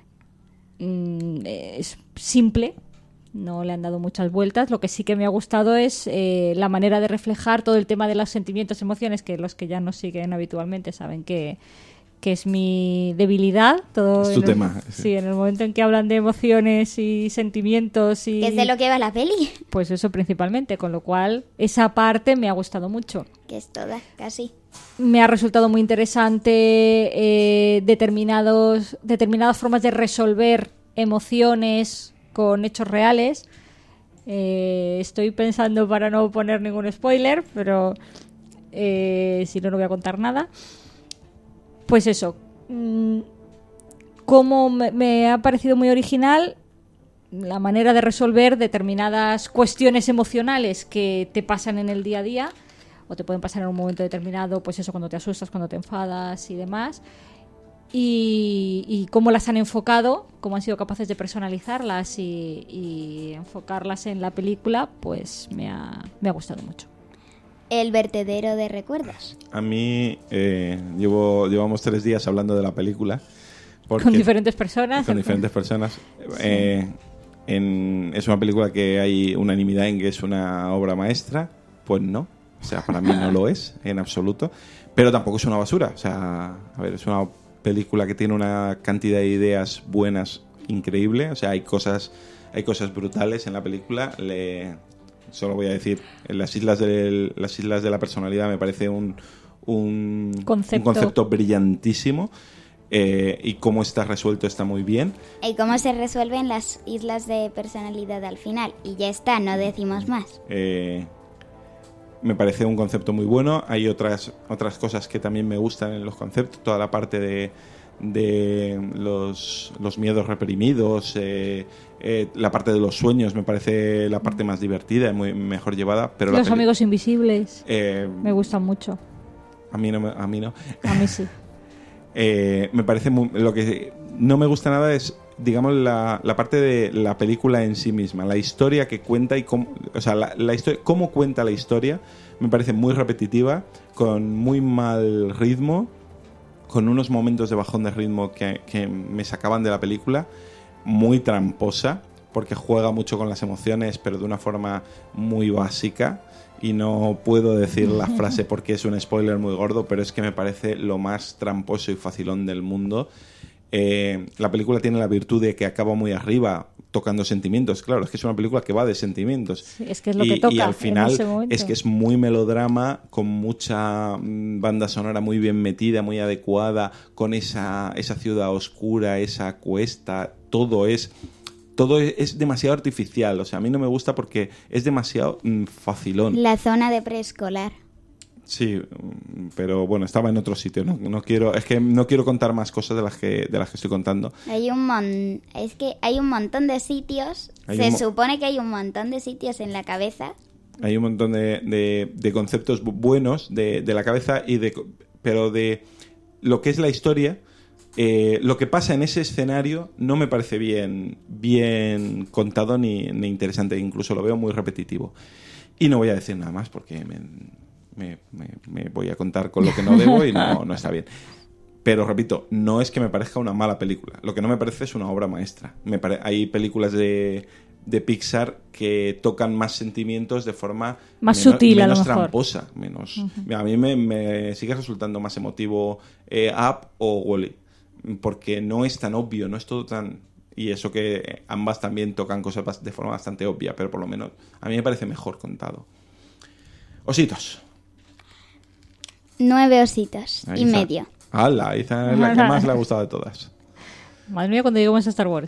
mm, es simple, no le han dado muchas vueltas. Lo que sí que me ha gustado es eh, la manera de reflejar todo el tema de los sentimientos, emociones, que los que ya nos siguen habitualmente saben que, que es mi debilidad. Todo Es tu en el- tema, sí. Sí, en el momento en que hablan de emociones y sentimientos y... Que es de lo que va la peli. Pues eso principalmente, con lo cual esa parte me ha gustado mucho. Que es toda, casi. Me ha resultado muy interesante eh, determinados, determinadas formas de resolver emociones con hechos reales. Eh, estoy pensando para no poner ningún spoiler, pero eh, si no, no voy a contar nada. Pues eso, mm, como me, me ha parecido muy original la manera de resolver determinadas cuestiones emocionales que te pasan en el día a día o te pueden pasar en un momento determinado, pues eso, cuando te asustas, cuando te enfadas y demás, y, y cómo las han enfocado, cómo han sido capaces de personalizarlas y, y enfocarlas en la película, pues me ha, me ha gustado mucho. El vertedero de recuerdos. A mí eh, llevo llevamos tres días hablando de la película. porque- Con diferentes personas. Con diferentes personas. Eh, en- es una película que hay unanimidad en que es una obra maestra. Pues no. O sea, para mí no lo es, en absoluto. Pero tampoco es una basura. O sea, a ver, es una película que tiene una cantidad de ideas buenas increíble. O sea, hay cosas, hay cosas brutales en la película. Le, solo voy a decir, en las islas del, las islas de la personalidad me parece un, un, Concepto. un concepto brillantísimo. Eh, y cómo está resuelto está muy bien. Y cómo se resuelven las islas de personalidad al final. Y ya está, no decimos más. Eh, me parece un concepto muy bueno. Hay otras otras cosas que también me gustan en los conceptos. Toda la parte de, de los, los miedos reprimidos, eh, eh, la parte de los sueños me parece la parte más divertida y muy mejor llevada. Pero la Los peli- amigos invisibles eh, me gustan mucho. a mí no, me- a mí no. A mí sí. Eh, me parece muy- lo que no me gusta nada es, digamos, la, la parte de la película en sí misma, la historia que cuenta y cómo, o sea, la, la historia, cómo cuenta la historia me parece muy repetitiva, con muy mal ritmo, con unos momentos de bajón de ritmo que, que me sacaban de la película, muy tramposa, porque juega mucho con las emociones, pero de una forma muy básica. Y no puedo decir la frase porque es un spoiler muy gordo, pero es que me parece lo más tramposo y facilón del mundo. Eh, la película tiene la virtud de que acaba muy arriba, tocando sentimientos. Claro, es que es una película que va de sentimientos. Sí, es que es lo y, que toca y al en final ese momento. es que es muy melodrama, con mucha mm, banda sonora muy bien metida, muy adecuada, con esa, esa ciudad oscura, esa cuesta, todo es... Todo es, es demasiado artificial, o sea, a mí no me gusta porque es demasiado mm, facilón. La zona de preescolar. Sí, mm, pero bueno, estaba en otro sitio, no, no quiero, es que no quiero contar más cosas de las que de las que estoy contando. Hay un mon... Es que hay un montón de sitios. Hay Se un mo- supone que hay un montón de sitios en la cabeza. Hay un montón de, de- de conceptos bu- buenos de, de la cabeza y de, co- pero de lo que es la historia. Eh, lo que pasa en ese escenario no me parece bien, bien contado ni, ni interesante, incluso lo veo muy repetitivo. Y no voy a decir nada más porque me, me- me- me voy a contar con lo que no debo y no, no está bien. Pero repito, no es que me parezca una mala película. Lo que no me parece es una obra maestra. Me pare- hay películas de, de Pixar que tocan más sentimientos de forma Más menos, sutil, a lo menos mejor. tramposa. Menos, A mí me, me sigue resultando más emotivo eh, Up o Wall-E. Porque no es tan obvio, no es todo tan... Y eso que ambas también tocan cosas bas- de forma bastante obvia, pero por lo menos a mí me parece mejor contado. Ositos. Nueve ositos Ahí y está. medio. ¡Hala! Esa es la que más le ha gustado de todas. Madre mía, cuando lleguemos a Star Wars.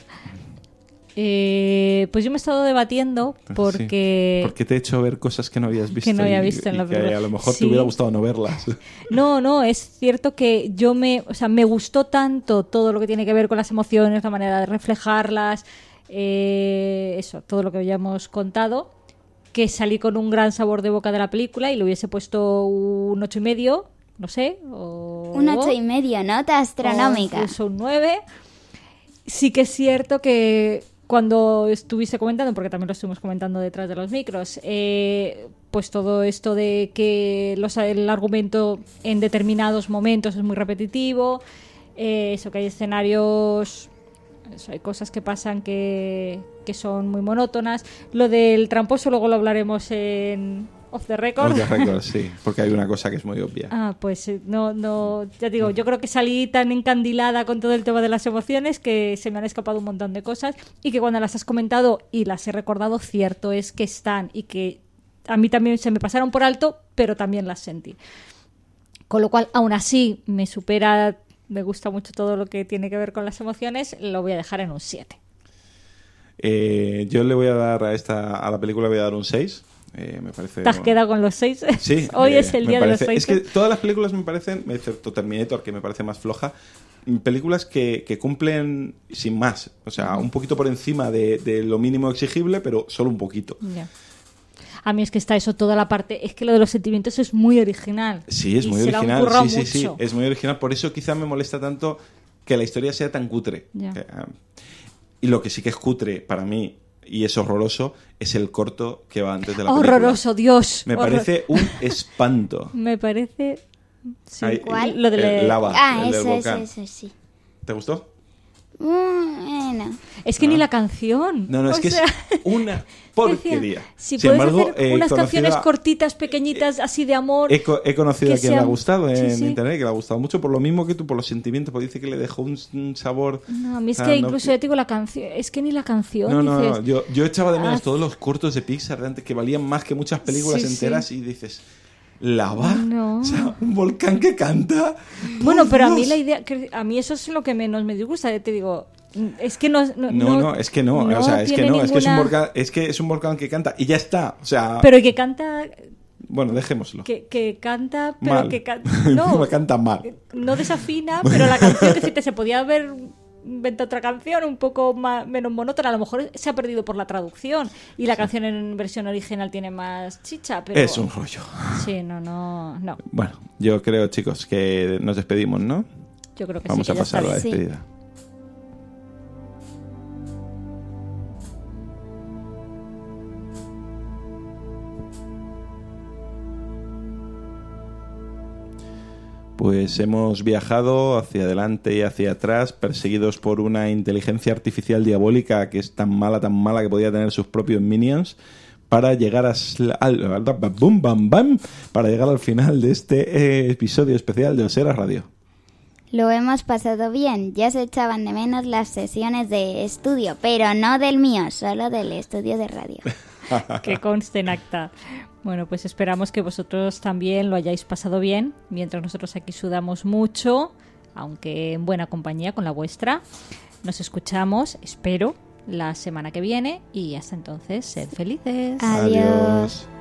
Eh, pues yo me he estado debatiendo porque... Sí. Porque te he hecho ver cosas que no habías visto. Que no había y- visto en y la que película. a lo mejor Sí. te hubiera gustado no verlas. No, no, es cierto que yo me, o sea, me gustó tanto todo lo que tiene que ver con las emociones, la manera de reflejarlas, eh, eso, todo lo que ya hemos contado, que salí con un gran sabor de boca de la película y le hubiese puesto un ocho y medio no sé, o... Un ocho y medio, nota astronómica. O incluso un nueve. Sí que es cierto que cuando estuviste comentando, porque también lo estuvimos comentando detrás de los micros, eh, pues todo esto de que los, el argumento en determinados momentos es muy repetitivo, eh, eso que hay escenarios, eso, hay cosas que pasan que, que son muy monótonas. Lo del tramposo luego lo hablaremos en Off the Record. Off the Record, sí, porque hay una cosa que es muy obvia. Ah, pues no, no, ya digo, yo creo que salí tan encandilada con todo el tema de las emociones que se me han escapado un montón de cosas y que cuando las has comentado y las he recordado, cierto es que están y que a mí también se me pasaron por alto, pero también las sentí. Con lo cual, aún así, me supera, me gusta mucho todo lo que tiene que ver con las emociones, lo voy a dejar en un siete. Eh, yo le voy a dar a esta a la película voy a dar un seis. Eh, me parece, ¿Te has quedado con los seis? Sí. Hoy eh, es el me día parece, de los seis. Es que todas las películas me parecen, excepto Terminator, que me parece más floja, películas que, que cumplen sin más. O sea, un poquito por encima de, de lo mínimo exigible, pero solo un poquito. Ya. A mí es que está eso, toda la parte... Es que lo de los sentimientos es muy original. Sí, es y muy se la han original. currado Sí, sí, sí. mucho. Es muy original. Por eso quizá me molesta tanto que la historia sea tan cutre. Ya. Que, ah, y lo que sí que es cutre para mí, y es horroroso, es el corto que va antes de la película. Horroroso, Dios. Me Horror- parece un espanto. Me parece... Sí. Ahí, ¿Cuál? Lo de la- el lava, Ah, el del eso, eso, volcán. eso, sí. ¿Te gustó? Bueno. Es que ni la canción. No, no, es O que sea, es una porquería. Si Sin puedes embargo, hacer eh, unas conocido canciones a- cortitas, pequeñitas, así de amor... He, co- he conocido que a quien le ha sean- gustado en Sí, sí. internet, que le ha gustado mucho por lo mismo que tú, por los sentimientos, porque dice que le dejó un, un sabor... No, a mí es o que sea, no- incluso ya te digo la canción... Es que ni la canción, No, no, dices... no, yo, yo echaba de menos Ah, todos los cortos de Pixar de antes que valían más que muchas películas Sí, sí. enteras y dices, ¿lava? No. O sea, un volcán que canta. Bueno, ¡Por pero a mí Dios! la idea... que a mí eso es lo que menos me disgusta. Te digo, es que no... No, No, no, es que no, o sea, es que tiene no, es que es un ninguna- volcán, es que es un volcán que canta y ya está, o sea, Pero que canta... bueno, dejémoslo. Que, que canta, pero Mal. que canta... Encima No, canta mal. no desafina, pero la canción que sí te se podía haber inventado otra canción un poco más, menos monótona, a lo mejor se ha perdido por la traducción y la canción en versión original tiene más chicha, pero... Es un rollo. Sí, no, no, no. Bueno, yo creo, chicos, que nos despedimos, ¿no? Yo creo que Vamos sí, a que ya pasar a la está bien. despedida. Pues hemos viajado hacia adelante y hacia atrás, perseguidos por una inteligencia artificial diabólica que es tan mala, tan mala que podía tener sus propios minions, para llegar a sl- al, bum, bam, bam, para llegar al final de este eh, episodio especial de Osera Radio. Lo hemos pasado bien. Ya se echaban de menos las sesiones de estudio, pero no del mío, solo del estudio de radio. Que conste en acta. Bueno, pues esperamos que vosotros también lo hayáis pasado bien, mientras nosotros aquí sudamos mucho, aunque en buena compañía con la vuestra. Nos escuchamos, espero, la semana que viene y hasta entonces, sed felices. Adiós.